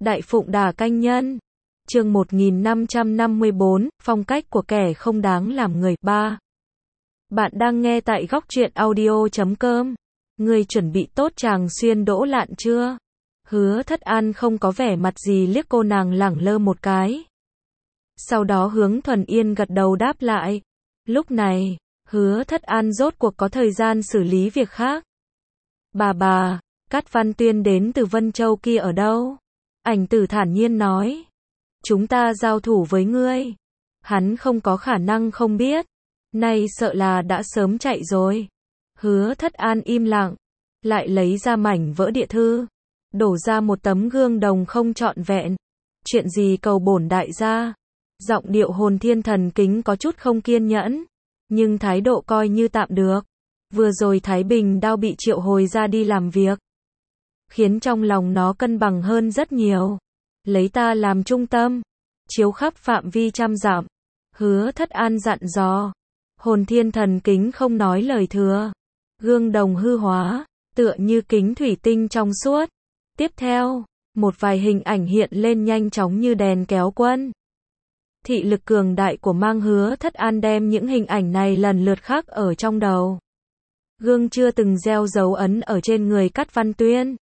Đại Phụng Đà Canh Nhân. Chương 1554, phong cách của kẻ không đáng làm người. 3. Bạn đang nghe tại góc truyện audio.com. Ngươi chuẩn bị tốt chàng xuyên đỗ lạn chưa? Hứa Thất An không có vẻ mặt gì liếc cô nàng lẳng lơ một cái. Sau đó hướng Thuần Yên gật đầu đáp lại. Lúc này, Hứa Thất An rốt cuộc có thời gian xử lý việc khác. Bà, Cát Văn Tuyên đến từ Vân Châu kia ở đâu? Ảnh Tử thản nhiên nói. Chúng ta giao thủ với ngươi. Hắn không có khả năng không biết. Nay sợ là đã sớm chạy rồi. Hứa Thất An im lặng. Lại lấy ra mảnh vỡ địa thư. Đổ ra một tấm gương đồng không trọn vẹn. Chuyện gì cầu bổn đại gia? Giọng điệu Hồn Thiên Thần Kính có chút không kiên nhẫn. Nhưng thái độ coi như tạm được. Vừa rồi Thái Bình Đao bị triệu hồi ra đi làm việc. Khiến trong lòng nó cân bằng hơn rất nhiều. Lấy ta làm trung tâm. Chiếu khắp phạm vi trăm dặm. Hứa Thất An dặn dò. Hồn Thiên Thần Kính không nói lời thừa. Gương đồng hư hóa. Tựa như kính thủy tinh trong suốt. Tiếp theo, một vài hình ảnh hiện lên nhanh chóng như đèn kéo quân. Thị lực cường đại của mang Hứa Thất An đem những hình ảnh này lần lượt khắc ở trong đầu. Gương chưa từng gieo dấu ấn ở trên người Cát Văn Tuyên.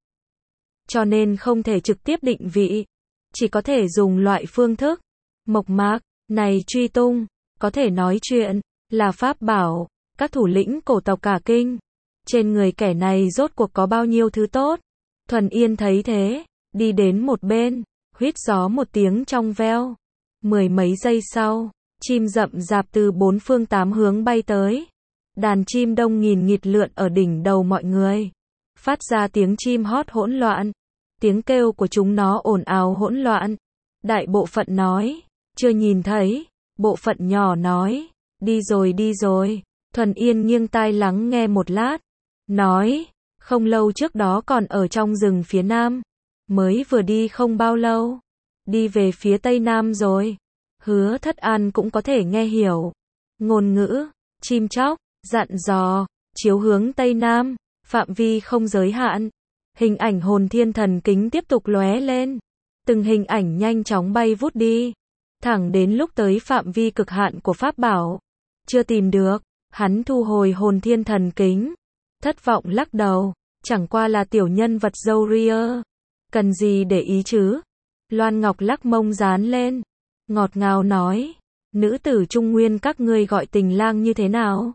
Cho nên không thể trực tiếp định vị. Chỉ có thể dùng loại phương thức mộc mạc này truy tung. Có thể nói chuyện là pháp bảo. Các thủ lĩnh cổ tộc cả kinh. Trên người kẻ này rốt cuộc có bao nhiêu thứ tốt. Thuần Yên thấy thế. Đi đến một bên. Huýt gió một tiếng trong veo. Mười mấy giây sau. Chim rậm rạp từ bốn phương tám hướng bay tới. Đàn chim đông nghìn nghịt lượn ở đỉnh đầu mọi người. Phát ra tiếng chim hót hỗn loạn. Tiếng kêu của chúng nó ồn ào hỗn loạn. Đại bộ phận nói. Chưa nhìn thấy. Bộ phận nhỏ nói. Đi rồi. Thuần Yên nghiêng tai lắng nghe một lát. Nói. Không lâu trước đó còn ở trong rừng phía nam. Mới vừa đi không bao lâu. Đi về phía tây nam rồi. Hứa Thất An cũng có thể nghe hiểu. Ngôn ngữ. Chim chóc. Dặn dò. Chiếu hướng tây nam. Phạm vi không giới hạn. Hình ảnh Hồn Thiên Thần Kính tiếp tục lóe lên. Từng hình ảnh nhanh chóng bay vút đi. Thẳng đến lúc tới phạm vi cực hạn của pháp bảo. Chưa tìm được. Hắn thu hồi Hồn Thiên Thần Kính. Thất vọng lắc đầu. Chẳng qua là tiểu nhân vật dâu ria. Cần gì để ý chứ? Loan Ngọc lắc mông dán lên. Ngọt ngào nói. Nữ tử Trung Nguyên các ngươi gọi Tình Lang như thế nào?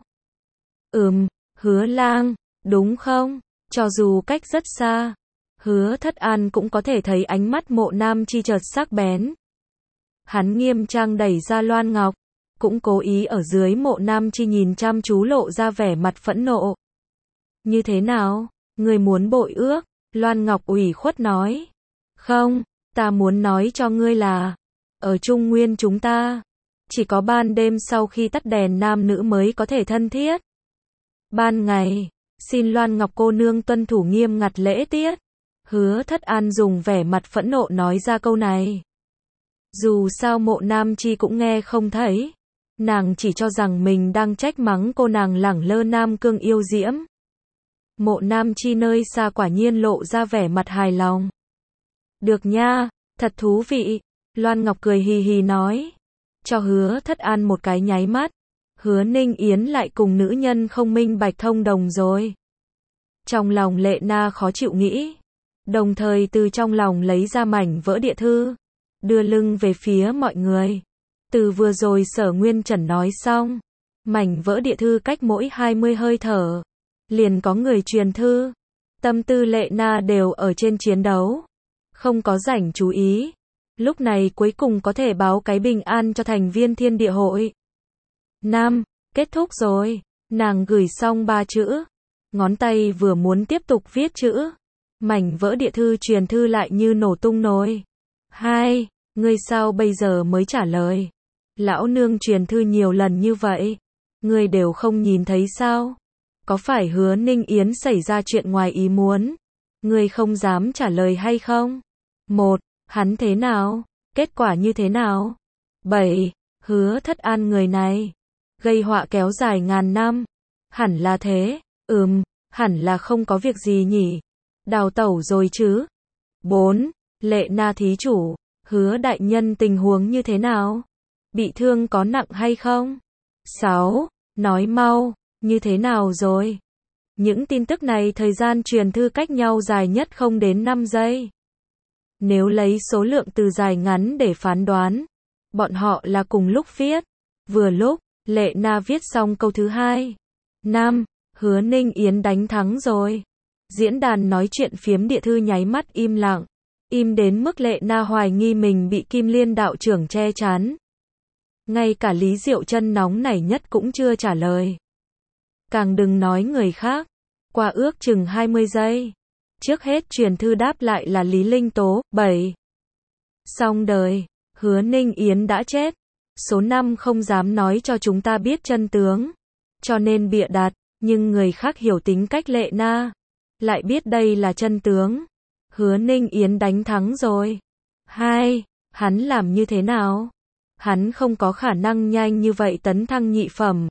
Hứa lang. Đúng không? Cho dù cách rất xa. Hứa Thất An cũng có thể thấy ánh mắt Mộ Nam Chi chợt sắc bén. Hắn nghiêm trang đẩy ra Loan Ngọc. Cũng cố ý ở dưới Mộ Nam Chi nhìn chăm chú lộ ra vẻ mặt phẫn nộ. Như thế nào? Ngươi muốn bội ước? Loan Ngọc ủy khuất nói. Không, ta muốn nói cho ngươi là. Ở Trung Nguyên chúng ta. Chỉ có ban đêm sau khi tắt đèn nam nữ mới có thể thân thiết. Ban ngày. Xin Loan Ngọc cô nương tuân thủ nghiêm ngặt lễ tiết. Hứa Thất An dùng vẻ mặt phẫn nộ nói ra câu này. Dù sao Mộ Nam Chi cũng nghe không thấy. Nàng chỉ cho rằng mình đang trách mắng cô nàng lẳng lơ nam cương yêu diễm. Mộ Nam Chi nơi xa quả nhiên lộ ra vẻ mặt hài lòng. Được nha, thật thú vị. Loan Ngọc cười hì hì nói. Cho Hứa Thất An một cái nháy mắt. Hứa Ninh Yến lại cùng nữ nhân không minh bạch thông đồng rồi. Trong lòng Lệ Na khó chịu nghĩ. Đồng thời từ trong lòng lấy ra mảnh vỡ địa thư. Đưa lưng về phía mọi người. Từ vừa rồi Sở Nguyên Trần nói xong. Mảnh vỡ địa thư cách mỗi 20 hơi thở. Liền có người truyền thư. Tâm tư Lệ Na đều ở trên chiến đấu. Không có rảnh chú ý. Lúc này cuối cùng có thể báo cái bình an cho thành viên Thiên Địa Hội. Kết thúc rồi. Nàng gửi xong 3 chữ. Ngón tay vừa muốn tiếp tục viết chữ. Mảnh vỡ địa thư truyền thư lại như nổ tung nồi. 2. Ngươi sao bây giờ mới trả lời? Lão nương truyền thư nhiều lần như vậy. Ngươi đều không nhìn thấy sao? Có phải Hứa Ninh Yến xảy ra chuyện ngoài ý muốn? Ngươi không dám trả lời hay không? 1. Hắn thế nào? Kết quả như thế nào? 7. Hứa Thất An người này. Gây họa kéo dài ngàn năm. Hẳn là thế. Hẳn là không có việc gì nhỉ. Đào tẩu rồi chứ. 4. Lệ Na thí chủ, Hứa đại nhân tình huống như thế nào? Bị thương có nặng hay không? 6. Nói mau, như thế nào rồi? Những tin tức này thời gian truyền thư cách nhau dài nhất không đến 5 giây. Nếu lấy số lượng từ dài ngắn để phán đoán, bọn họ là cùng lúc viết. Vừa lúc, Lệ Na viết xong câu thứ 2. 5. Hứa Ninh Yến đánh thắng rồi. Diễn đàn nói chuyện phiếm địa thư nháy mắt im lặng. Im đến mức Lệ Na hoài nghi mình bị Kim Liên đạo trưởng che chắn. Ngay cả Lý Diệu Chân nóng nảy nhất cũng chưa trả lời. Càng đừng nói người khác. Qua ước chừng 20 giây. Trước hết truyền thư đáp lại là Lý Linh Tố. 7. Xong đời. Hứa Ninh Yến đã chết. Số 5 không dám nói cho chúng ta biết chân tướng. Cho nên bịa đặt. Nhưng người khác hiểu tính cách Lệ Na. Lại biết đây là chân tướng. Hứa Ninh Yến đánh thắng rồi. 2. Hắn làm như thế nào? Hắn không có khả năng nhanh như vậy tấn thăng nhị phẩm.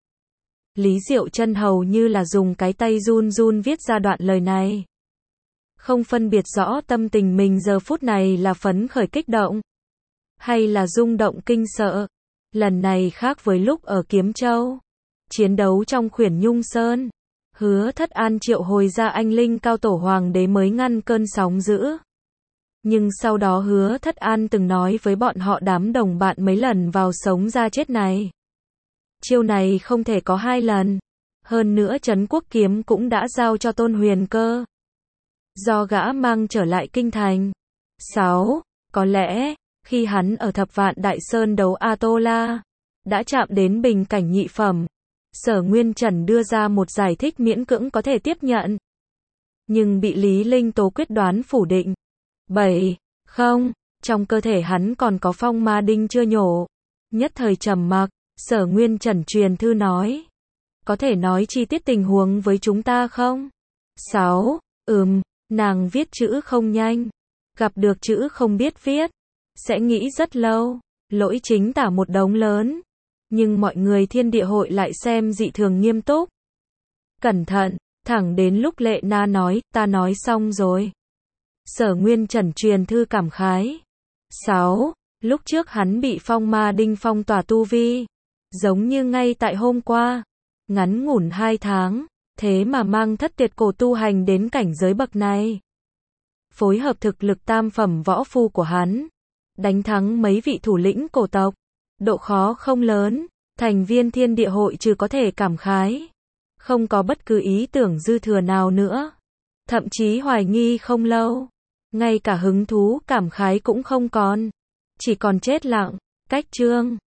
Lý Diệu Chân hầu như là dùng cái tay run run viết ra đoạn lời này. Không phân biệt rõ tâm tình mình giờ phút này là phấn khởi kích động, hay là rung động kinh sợ. Lần này khác với lúc ở Kiếm Châu. Chiến đấu trong Khuyển Nhung Sơn. Hứa Thất An triệu hồi ra anh linh cao tổ hoàng đế mới ngăn cơn sóng dữ. Nhưng sau đó Hứa Thất An từng nói với bọn họ đám đồng bạn mấy lần vào sống ra chết này. Chiêu này không thể có 2 lần. Hơn nữa Trấn Quốc Kiếm cũng đã giao cho Tôn Huyền Cơ. Do gã mang trở lại kinh thành. 6. Có lẽ, khi hắn ở Thập Vạn Đại Sơn đấu A-tô-la, đã chạm đến bình cảnh nhị phẩm. Sở Nguyên Trần đưa ra một giải thích miễn cưỡng có thể tiếp nhận. Nhưng bị Lý Linh Tố quyết đoán phủ định. 7. Không, trong cơ thể hắn còn có phong ma đinh chưa nhổ. Nhất thời trầm mặc, Sở Nguyên Trần truyền thư nói. Có thể nói chi tiết tình huống với chúng ta không? 6. Nàng viết chữ không nhanh. Gặp được chữ không biết viết. Sẽ nghĩ rất lâu. Lỗi chính tả một đống lớn. Nhưng mọi người Thiên Địa hội lại xem dị thường nghiêm túc. Cẩn thận, thẳng đến lúc Lệ Na nói, ta nói xong rồi. Sở Nguyên Trần truyền thư cảm khái. 6. Lúc trước hắn bị phong ma đinh phong tỏa tu vi. Giống như ngay tại hôm qua. Ngắn ngủn 2 tháng. Thế mà mang thất tuyệt cổ tu hành đến cảnh giới bậc này. Phối hợp thực lực tam phẩm võ phu của hắn. Đánh thắng mấy vị thủ lĩnh cổ tộc. Độ khó không lớn. Thành viên Thiên Địa hội trừ có thể cảm khái. Không có bất cứ ý tưởng dư thừa nào nữa. Thậm chí hoài nghi không lâu. Ngay cả hứng thú cảm khái cũng không còn. Chỉ còn chết lặng. Cách chương